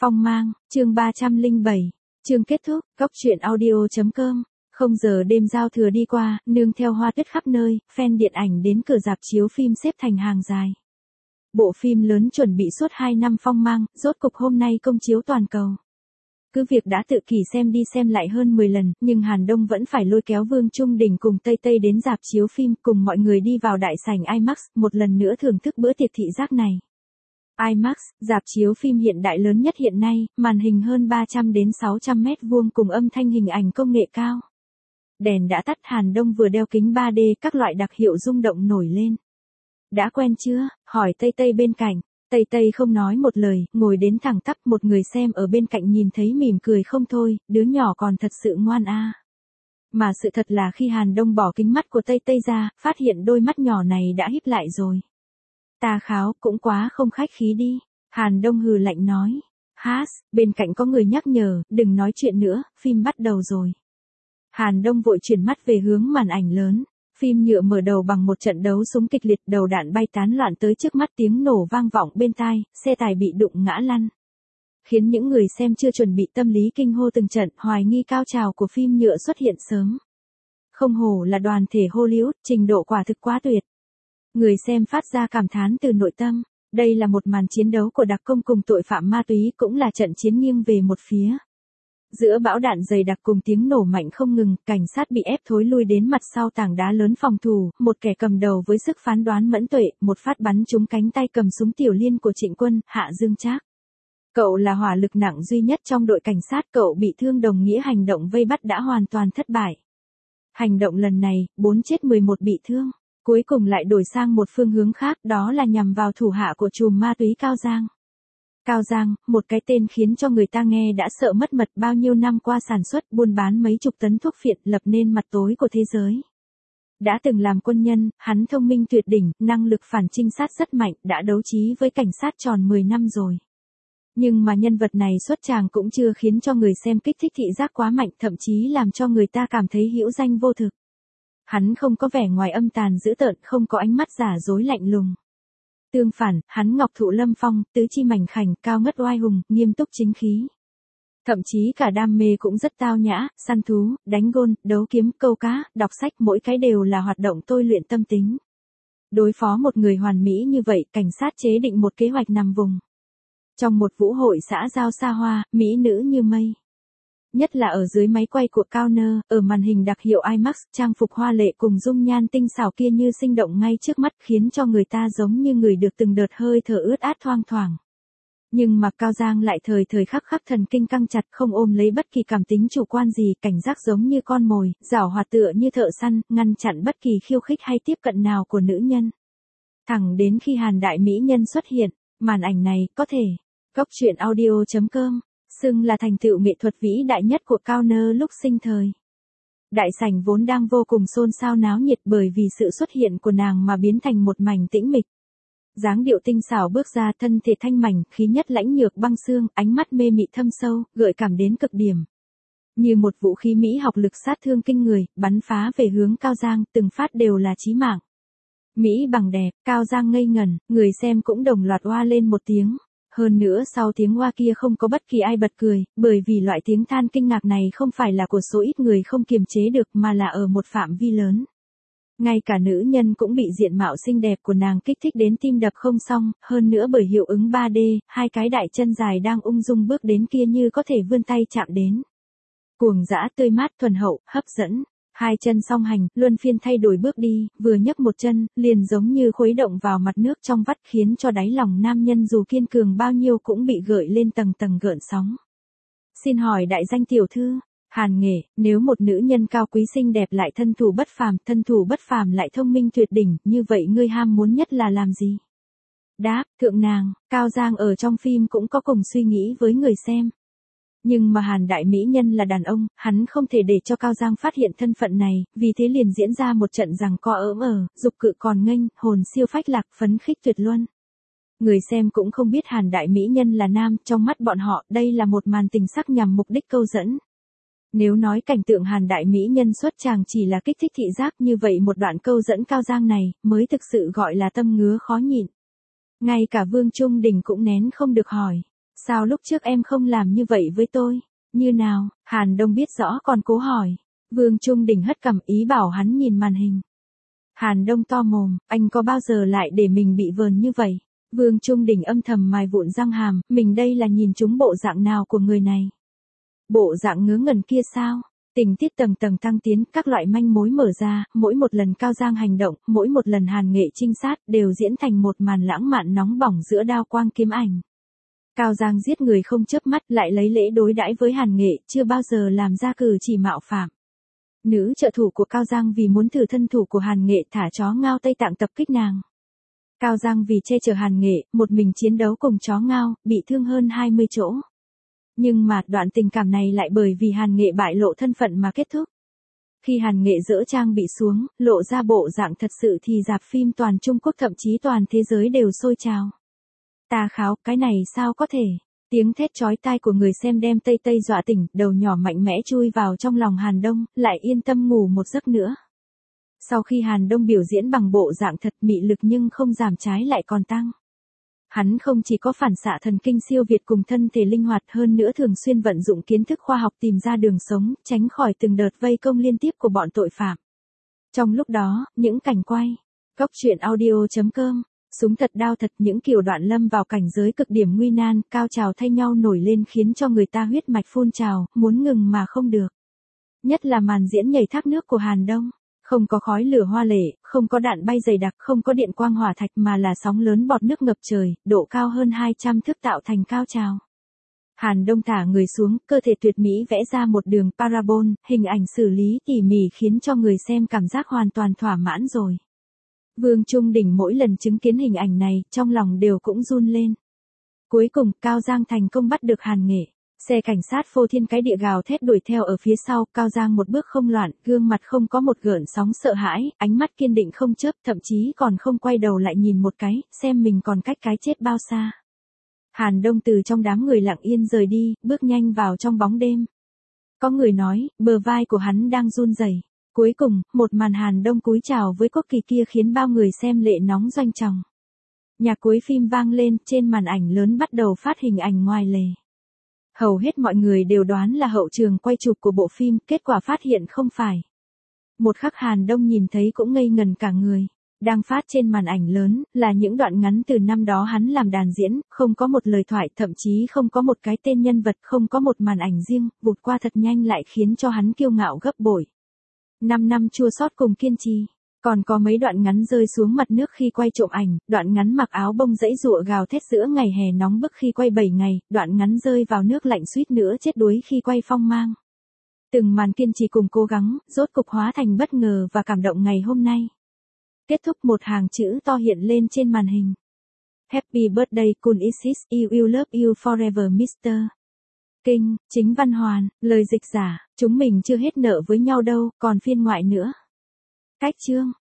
Phong mang, chương 307, chương kết thúc, góc truyện audio.com. Không giờ đêm giao thừa đi qua, nương theo hoa tuyết khắp nơi, fan điện ảnh đến cửa rạp chiếu phim xếp thành hàng dài. Bộ phim lớn chuẩn bị suốt 2 năm Phong mang, rốt cục hôm nay công chiếu toàn cầu. Cứ việc đã tự kỷ xem đi xem lại hơn 10 lần, nhưng Hàn Đông vẫn phải lôi kéo Vương Trung Đình cùng Tây Tây đến rạp chiếu phim cùng mọi người đi vào đại sảnh IMAX, một lần nữa thưởng thức bữa tiệc thị giác này. IMAX, rạp chiếu phim hiện đại lớn nhất hiện nay, màn hình hơn 300 đến 600 mét vuông cùng âm thanh hình ảnh công nghệ cao. Đèn đã tắt, Hàn Đông vừa đeo kính 3D, các loại đặc hiệu rung động nổi lên. Đã quen chưa? Hỏi Tây Tây bên cạnh. Tây Tây không nói một lời, ngồi đến thẳng tắp, một người xem ở bên cạnh nhìn thấy mỉm cười không thôi, đứa nhỏ còn thật sự ngoan a. Mà sự thật là khi Hàn Đông bỏ kính mắt của Tây Tây ra, phát hiện đôi mắt nhỏ này đã híp lại rồi. Ta kháo, cũng quá không khách khí đi. Hàn Đông hừ lạnh nói. Hát, bên cạnh có người nhắc nhở, đừng nói chuyện nữa, phim bắt đầu rồi. Hàn Đông vội chuyển mắt về hướng màn ảnh lớn. Phim nhựa mở đầu bằng một trận đấu súng kịch liệt, đầu đạn bay tán loạn tới trước mắt, tiếng nổ vang vọng bên tai, xe tải bị đụng ngã lăn. Khiến những người xem chưa chuẩn bị tâm lý kinh hô từng trận, hoài nghi cao trào của phim nhựa xuất hiện sớm. Không hổ là đoàn thể Hollywood, trình độ quả thực quá tuyệt. Người xem phát ra cảm thán từ nội tâm, đây là một màn chiến đấu của đặc công cùng tội phạm ma túy, cũng là trận chiến nghiêng về một phía. Giữa bão đạn dày đặc cùng tiếng nổ mạnh không ngừng, cảnh sát bị ép thối lui đến mặt sau tảng đá lớn phòng thủ, một kẻ cầm đầu với sức phán đoán mẫn tuệ, một phát bắn trúng cánh tay cầm súng tiểu liên của Trịnh Quân, Hạ Dương Trác. Cậu là hỏa lực nặng duy nhất trong đội cảnh sát, cậu bị thương đồng nghĩa hành động vây bắt đã hoàn toàn thất bại. Hành động lần này, 4 chết 11 bị thương, cuối cùng lại đổi sang một phương hướng khác, đó là nhằm vào thủ hạ của trùm ma túy Cao Giang. Cao Giang, một cái tên khiến cho người ta nghe đã sợ mất mật, bao nhiêu năm qua sản xuất, buôn bán mấy chục tấn thuốc phiện, lập nên mặt tối của thế giới. Đã từng làm quân nhân, hắn thông minh tuyệt đỉnh, năng lực phản trinh sát rất mạnh, đã đấu trí với cảnh sát tròn 10 năm rồi. Nhưng mà nhân vật này xuất tràng cũng chưa khiến cho người xem kích thích thị giác quá mạnh, thậm chí làm cho người ta cảm thấy hữu danh vô thực. Hắn không có vẻ ngoài âm tàn dữ tợn, không có ánh mắt giả dối lạnh lùng. Tương phản, hắn ngọc thụ lâm phong, tứ chi mảnh khảnh, cao ngất oai hùng, nghiêm túc chính khí. Thậm chí cả đam mê cũng rất tao nhã, săn thú, đánh gôn, đấu kiếm, câu cá, đọc sách, mỗi cái đều là hoạt động tôi luyện tâm tính. Đối phó một người hoàn mỹ như vậy, cảnh sát chế định một kế hoạch nằm vùng. Trong một vũ hội xã giao xa hoa, mỹ nữ như mây. Nhất là ở dưới máy quay của Cao-nơ, ở màn hình đặc hiệu IMAX, trang phục hoa lệ cùng dung nhan tinh xảo kia như sinh động ngay trước mắt, khiến cho người ta giống như người được từng đợt hơi thở ướt át thoang thoảng. Nhưng mà Cao Giang lại thời thời khắc khắc thần kinh căng chặt, không ôm lấy bất kỳ cảm tính chủ quan gì, cảnh giác giống như con mồi, giảo hoạt tựa như thợ săn, ngăn chặn bất kỳ khiêu khích hay tiếp cận nào của nữ nhân. Thẳng đến khi Hàn đại mỹ nhân xuất hiện, màn ảnh này, có thể, góc truyện audio.com. Xưng là thành tựu nghệ thuật vĩ đại nhất của Cao-nơ lúc sinh thời. Đại sảnh vốn đang vô cùng xôn xao náo nhiệt bởi vì sự xuất hiện của nàng mà biến thành một mảnh tĩnh mịch. Dáng điệu tinh xảo bước ra, thân thể thanh mảnh, khí nhất lãnh nhược băng xương, ánh mắt mê mị thâm sâu, gợi cảm đến cực điểm. Như một vũ khí mỹ học lực sát thương kinh người, bắn phá về hướng Cao Giang, từng phát đều là chí mạng. Mỹ bằng đẹp, Cao Giang ngây ngẩn, người xem cũng đồng loạt oa lên một tiếng. Hơn nữa sau tiếng oa kia không có bất kỳ ai bật cười, bởi vì loại tiếng than kinh ngạc này không phải là của số ít người không kiềm chế được mà là ở một phạm vi lớn. Ngay cả nữ nhân cũng bị diện mạo xinh đẹp của nàng kích thích đến tim đập không xong, hơn nữa bởi hiệu ứng 3D, hai cái đại chân dài đang ung dung bước đến kia như có thể vươn tay chạm đến. Cuồng dã, tươi mát, thuần hậu, hấp dẫn. Hai chân song hành, luân phiên thay đổi bước đi, vừa nhấc một chân, liền giống như khuấy động vào mặt nước trong vắt, khiến cho đáy lòng nam nhân dù kiên cường bao nhiêu cũng bị gợi lên tầng tầng gợn sóng. Xin hỏi đại danh tiểu thư, Hàn Nghệ, nếu một nữ nhân cao quý xinh đẹp lại thân thủ bất phàm lại thông minh tuyệt đỉnh, như vậy ngươi ham muốn nhất là làm gì? Đáp, thượng nàng. Cao Giang ở trong phim cũng có cùng suy nghĩ với người xem. Nhưng mà Hàn đại mỹ nhân là đàn ông, hắn không thể để cho Cao Giang phát hiện thân phận này, vì thế liền diễn ra một trận giằng co dục cự còn nghênh, hồn siêu phách lạc, phấn khích tuyệt luân. Người xem cũng không biết Hàn đại mỹ nhân là nam, trong mắt bọn họ, đây là một màn tình sắc nhằm mục đích câu dẫn. Nếu nói cảnh tượng Hàn đại mỹ nhân xuất tràng chỉ là kích thích thị giác, như vậy một đoạn câu dẫn Cao Giang này, mới thực sự gọi là tâm ngứa khó nhịn. Ngay cả Vương Trung Đình cũng nén không được hỏi. Sao lúc trước em không làm như vậy với tôi? Như nào? Hàn Đông biết rõ còn cố hỏi. Vương Trung Đình hất cằm ý bảo hắn nhìn màn hình. Hàn Đông to mồm, anh có bao giờ lại để mình bị vờn như vậy? Vương Trung Đình âm thầm mài vụn răng hàm, mình đây là nhìn trúng bộ dạng nào của người này? Bộ dạng ngớ ngẩn kia sao? Tình tiết tầng tầng tăng tiến, các loại manh mối mở ra, mỗi một lần Cao Giang hành động, mỗi một lần Hàn Nghệ trinh sát, đều diễn thành một màn lãng mạn nóng bỏng giữa đao quang kiếm ảnh. Cao Giang giết người không chớp mắt, lại lấy lễ đối đãi với Hàn Nghệ, chưa bao giờ làm ra cử chỉ mạo phạm. Nữ trợ thủ của Cao Giang vì muốn thử thân thủ của Hàn Nghệ thả chó ngao Tây Tạng tập kích nàng. Cao Giang vì che chở Hàn Nghệ, một mình chiến đấu cùng chó ngao, bị thương hơn 20 chỗ. Nhưng mà đoạn tình cảm này lại bởi vì Hàn Nghệ bại lộ thân phận mà kết thúc. Khi Hàn Nghệ dỡ trang bị xuống, lộ ra bộ dạng thật sự thì rạp phim toàn Trung Quốc thậm chí toàn thế giới đều sôi trào. Ta kháo, cái này sao có thể? Tiếng thét chói tai của người xem đem Tây Tây dọa tỉnh, đầu nhỏ mạnh mẽ chui vào trong lòng Hàn Đông, lại yên tâm ngủ một giấc nữa. Sau khi Hàn Đông biểu diễn bằng bộ dạng thật mị lực nhưng không giảm trái lại còn tăng. Hắn không chỉ có phản xạ thần kinh siêu việt cùng thân thể linh hoạt hơn nữa thường xuyên vận dụng kiến thức khoa học tìm ra đường sống, tránh khỏi từng đợt vây công liên tiếp của bọn tội phạm. Trong lúc đó, những cảnh quay, góc truyện audio.com, súng thật đao thật những kiểu đoạn lâm vào cảnh giới cực điểm nguy nan, cao trào thay nhau nổi lên khiến cho người ta huyết mạch phun trào, muốn ngừng mà không được. Nhất là màn diễn nhảy thác nước của Hàn Đông. Không có khói lửa hoa lệ, không có đạn bay dày đặc, không có điện quang hỏa thạch mà là sóng lớn bọt nước ngập trời, độ cao hơn 200 thước tạo thành cao trào. Hàn Đông thả người xuống, cơ thể tuyệt mỹ vẽ ra một đường parabol, hình ảnh xử lý tỉ mỉ khiến cho người xem cảm giác hoàn toàn thỏa mãn rồi. Vương Trung Đình mỗi lần chứng kiến hình ảnh này, trong lòng đều cũng run lên. Cuối cùng, Cao Giang thành công bắt được Hàn Nghệ. Xe cảnh sát phô thiên cái địa gào thét đuổi theo ở phía sau, Cao Giang một bước không loạn, gương mặt không có một gợn sóng sợ hãi, ánh mắt kiên định không chớp, thậm chí còn không quay đầu lại nhìn một cái, xem mình còn cách cái chết bao xa. Hàn Đông từ trong đám người lặng yên rời đi, bước nhanh vào trong bóng đêm. Có người nói, bờ vai của hắn đang run rẩy. Cuối cùng, một màn Hàn Đông cúi chào với quốc kỳ kia khiến bao người xem lệ nóng doanh tròng. Nhạc cuối phim vang lên, trên màn ảnh lớn bắt đầu phát hình ảnh ngoài lề. Hầu hết mọi người đều đoán là hậu trường quay chụp của bộ phim, kết quả phát hiện không phải. Một khắc Hàn Đông nhìn thấy cũng ngây ngần cả người. Đang phát trên màn ảnh lớn, là những đoạn ngắn từ năm đó hắn làm đàn diễn, không có một lời thoại, thậm chí không có một cái tên nhân vật, không có một màn ảnh riêng, vụt qua thật nhanh lại khiến cho hắn kiêu ngạo gấp bội. 5 năm chua xót cùng kiên trì. Còn có mấy đoạn ngắn rơi xuống mặt nước khi quay trộm ảnh, đoạn ngắn mặc áo bông dãy dụa gào thét giữa ngày hè nóng bức khi quay 7 ngày, đoạn ngắn rơi vào nước lạnh suýt nữa chết đuối khi quay phong mang. Từng màn kiên trì cùng cố gắng, rốt cục hóa thành bất ngờ và cảm động ngày hôm nay. Kết thúc một hàng chữ to hiện lên trên màn hình. Happy birthday Kun Isis, you will love you forever Mr. Kinh, Chính Văn Hoàn, lời dịch giả, chúng mình chưa hết nợ với nhau đâu, còn phiên ngoại nữa. Cách chương